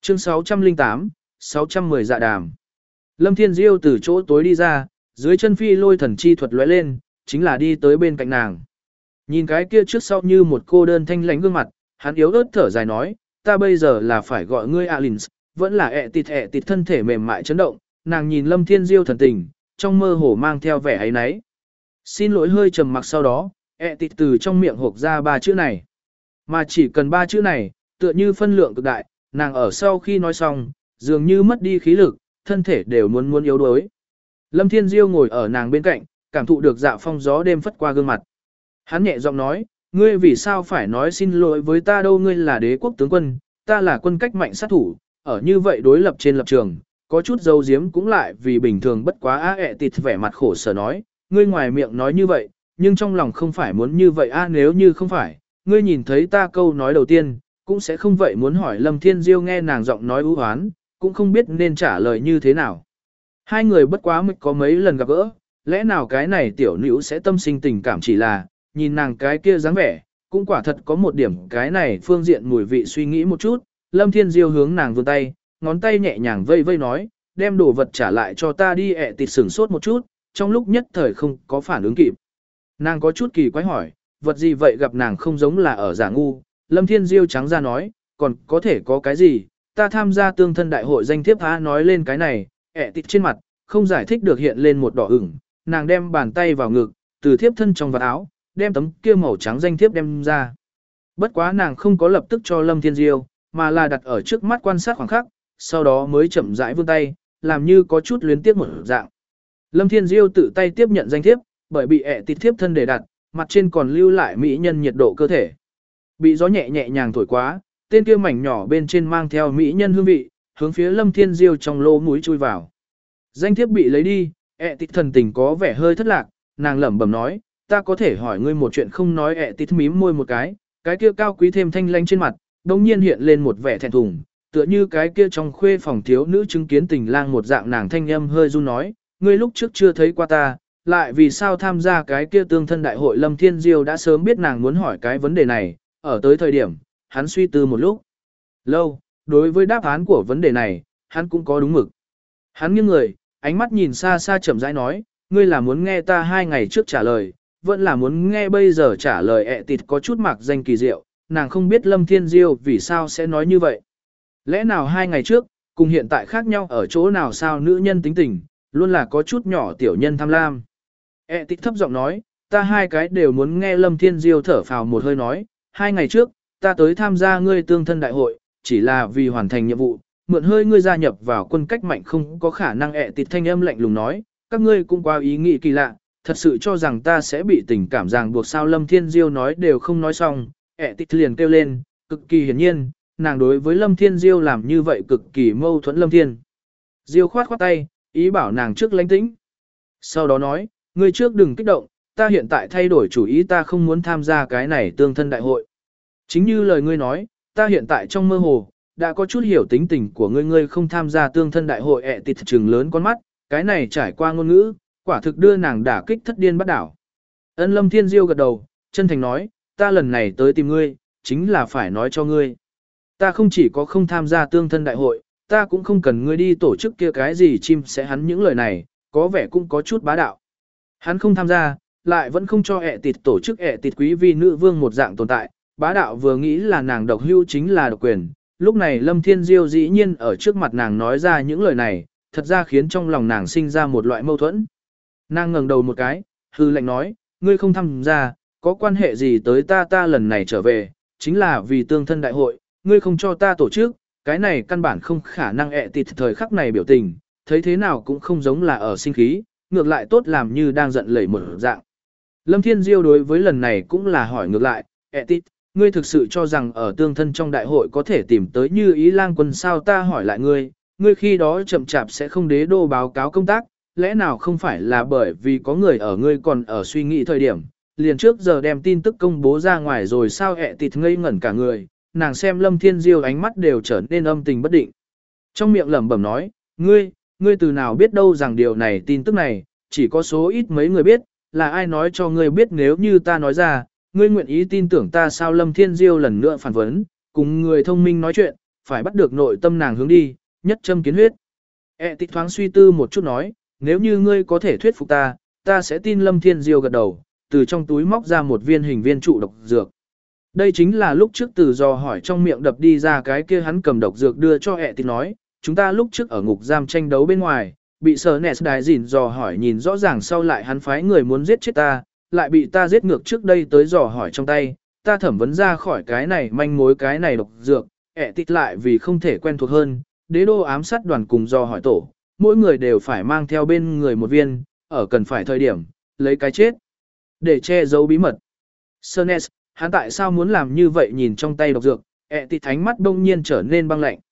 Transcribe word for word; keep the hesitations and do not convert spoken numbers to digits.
Chương sáu trăm lẻ tám, sáu trăm mười dạ đàm. Lâm Thiên Diêu từ chỗ tối đi ra, dưới chân phi lôi thần chi thuật lóe lên, chính là đi tới bên cạnh nàng. Nhìn cái kia trước sau như một cô đơn thanh lãnh gương mặt, hắn yếu ớt thở dài nói, ta bây giờ là phải gọi ngươi Alins, vẫn là ẹ tịt ẹ tịt thân thể mềm mại chấn động, nàng nhìn Lâm Thiên Diêu thần tình, trong mơ hồ mang theo vẻ ấy nấy. Xin lỗi hơi trầm mặc sau đó, ẹ tịt từ trong miệng hộc ra ba chữ này. Mà chỉ cần ba chữ này, tựa như phân lượng cực đại, nàng ở sau khi nói xong, dường như mất đi khí lực, thân thể đều muốn muốn yếu đuối. Lâm Thiên Diêu ngồi ở nàng bên cạnh, cảm thụ được dạ phong gió đêm phất qua gương mặt. Hắn nhẹ giọng nói, ngươi vì sao phải nói xin lỗi với ta đâu, ngươi là đế quốc tướng quân, ta là quân cách mạnh sát thủ, ở như vậy đối lập trên lập trường, có chút dấu diếm cũng lại vì bình thường bất quá á ẹ tịt vẻ mặt khổ sở nói, ngươi ngoài miệng nói như vậy, nhưng trong lòng không phải muốn như vậy a nếu như không phải, ngươi nhìn thấy ta câu nói đầu tiên, cũng sẽ không vậy muốn hỏi. Lâm Thiên Diêu nghe nàng giọng nói ưu hoán, cũng không biết nên trả lời như thế nào. Hai người bất quá mới có mấy lần gặp gỡ, lẽ nào cái này tiểu nữ sẽ tâm sinh tình cảm, chỉ là, nhìn nàng cái kia dáng vẻ, cũng quả thật có một điểm cái này phương diện mùi vị suy nghĩ một chút. Lâm Thiên Diêu hướng nàng vươn tay, ngón tay nhẹ nhàng vây vây nói, đem đồ vật trả lại cho ta đi. Ẹ tịt sửng sốt một chút, trong lúc nhất thời không có phản ứng kịp. Nàng có chút kỳ quái hỏi, vật gì vậy, gặp nàng không giống là ở giả ngu. Lâm Thiên Diêu trắng ra nói, còn có thể có cái gì, ta tham gia tương thân đại hội danh thiếp á. Nói lên cái này, ẹ tịt trên mặt, không giải thích được hiện lên một đỏ ửng, nàng đem bàn tay vào ngực, từ thiếp thân trong vạt áo, đem tấm kia màu trắng danh thiếp đem ra. Bất quá nàng không có lập tức cho Lâm Thiên Diêu, mà là đặt ở trước mắt quan sát khoảng khắc, sau đó mới chậm rãi vươn tay, làm như có chút luyến tiếc một dạng. Lâm Thiên Diêu tự tay tiếp nhận danh thiếp, bởi bị ẹ tịt thiếp thân để đặt, mặt trên còn lưu lại mỹ nhân nhiệt độ cơ thể. Bị gió nhẹ nhẹ nhàng thổi quá, tên kia mảnh nhỏ bên trên mang theo mỹ nhân hương vị, hướng phía Lâm Thiên Diêu trong lỗ mũi chui vào. Danh thiếp bị lấy đi, ẹ tịt thần tình có vẻ hơi thất lạc, nàng lẩm bẩm nói, ta có thể hỏi ngươi một chuyện không. Nói. Ẹ tịt mím môi một cái, cái kia cao quý thêm thanh lãnh trên mặt, đồng nhiên hiện lên một vẻ thẹn thùng, tựa như cái kia trong khuê phòng thiếu nữ chứng kiến tình lang một dạng. Nàng thanh âm hơi run nói, ngươi lúc trước chưa thấy qua ta, lại vì sao tham gia cái kia tương thân đại hội. Lâm Thiên Diêu đã sớm biết nàng muốn hỏi cái vấn đề này, ở tới thời điểm, hắn suy tư một lúc lâu, đối với đáp án của vấn đề này, hắn cũng có đúng mực. Hắn nghiêng người, ánh mắt nhìn xa xa chậm rãi nói, ngươi là muốn nghe ta hai ngày trước trả lời, vẫn là muốn nghe bây giờ trả lời. Ẹ tịt có chút mạc danh kỳ diệu, nàng không biết Lâm Thiên Diêu vì sao sẽ nói như vậy. Lẽ nào hai ngày trước, cùng hiện tại khác nhau ở chỗ nào sao? Nữ nhân tính tình, luôn là có chút nhỏ tiểu nhân tham lam. Ẹ tịt thấp giọng nói, ta hai cái đều muốn nghe. Lâm Thiên Diêu thở phào một hơi nói, hai ngày trước, ta tới tham gia ngươi tương thân đại hội, chỉ là vì hoàn thành nhiệm vụ, mượn hơi ngươi gia nhập vào quân cách mạnh không có khả năng. Ẹ tịt thanh âm lạnh lùng nói, các ngươi cũng quá ý nghĩ kỳ lạ, thật sự cho rằng ta sẽ bị tình cảm ràng buộc sao? Lâm Thiên Diêu nói đều không nói xong, ẹ tịt liền kêu lên, cực kỳ hiển nhiên, nàng đối với Lâm Thiên Diêu làm như vậy cực kỳ mâu thuẫn. Lâm Thiên Diêu khoát khoát tay, ý bảo nàng trước lánh tĩnh. Sau đó nói, ngươi trước đừng kích động, ta hiện tại thay đổi chủ ý, ta không muốn tham gia cái này tương thân đại hội. Chính như lời ngươi nói, ta hiện tại trong mơ hồ, đã có chút hiểu tính tình của ngươi, ngươi không tham gia tương thân đại hội. Ẹ tịt trừng lớn con mắt, cái này trải qua ngôn ngữ, quả thực đưa nàng đả kích thất điên bắt đảo. Ân. Lâm Thiên Diêu gật đầu, chân thành nói, ta lần này tới tìm ngươi, chính là phải nói cho ngươi. Ta không chỉ có không tham gia tương thân đại hội, ta cũng không cần ngươi đi tổ chức kia cái gì chim sẽ. Hắn những lời này, có vẻ cũng có chút bá đạo. Hắn không tham gia, lại vẫn không cho ẹ tịt tổ chức. Ẹ tịt quý vi nữ vương một dạng tồn tại, bá đạo vừa nghĩ là nàng độc hữu chính là độc quyền. Lúc này Lâm Thiên Diêu dĩ nhiên ở trước mặt nàng nói ra những lời này, thật ra khiến trong lòng nàng sinh ra một loại mâu thuẫn. Nàng ngẩng đầu một cái, hư lệnh nói, ngươi không tham gia, có quan hệ gì tới ta? Ta lần này trở về, chính là vì tương thân đại hội, ngươi không cho ta tổ chức, cái này căn bản không khả năng. Ẹ tịt thời khắc này biểu tình, thấy thế nào cũng không giống là ở sinh khí, ngược lại tốt làm như đang giận lẩy một dạng. Lâm Thiên Diêu đối với lần này cũng là hỏi ngược lại, ẹ tịt, ngươi thực sự cho rằng ở tương thân trong đại hội có thể tìm tới Như Ý lang quân sao? Ta hỏi lại ngươi, ngươi khi đó chậm chạp sẽ không đế đô báo cáo công tác, lẽ nào không phải là bởi vì có người ở ngươi còn ở suy nghĩ thời điểm, liền trước giờ đem tin tức công bố ra ngoài rồi sao? Ẹ tịt ngây ngẩn cả người, nàng xem Lâm Thiên Diêu ánh mắt đều trở nên âm tình bất định. Trong miệng lẩm bẩm nói, ngươi, ngươi từ nào biết đâu rằng điều này, tin tức này, chỉ có số ít mấy người biết, là ai nói cho ngươi biết? Nếu như ta nói ra, ngươi nguyện ý tin tưởng ta sao? Lâm Thiên Diêu lần nữa phản vấn, cùng người thông minh nói chuyện, phải bắt được nội tâm nàng hướng đi, nhất châm kiến huyết. E tịch thoáng suy tư một chút nói, nếu như ngươi có thể thuyết phục ta, ta sẽ tin Lâm Thiên Diêu gật đầu, từ trong túi móc ra một viên hình viên trụ độc dược. Đây chính là lúc trước từ dò hỏi trong miệng đập đi ra cái kia hắn cầm độc dược đưa cho E tịch nói, chúng ta lúc trước ở ngục giam tranh đấu bên ngoài, bị sở nẹt đài dỉn dò hỏi nhìn rõ ràng sau lại hắn phái người muốn giết chết ta, lại bị ta giết ngược trước đây tới dò hỏi trong tay, ta thẩm vấn ra khỏi cái này manh mối cái này độc dược, ẹ tịch lại vì không thể quen thuộc hơn, đế đô ám sát đoàn cùng dò hỏi tổ, mỗi người đều phải mang theo bên người một viên, ở cần phải thời điểm, lấy cái chết, để che giấu bí mật. Sernes, hắn tại sao muốn làm như vậy nhìn trong tay độc dược, ẹ tịch ánh mắt đông nhiên trở nên băng lạnh.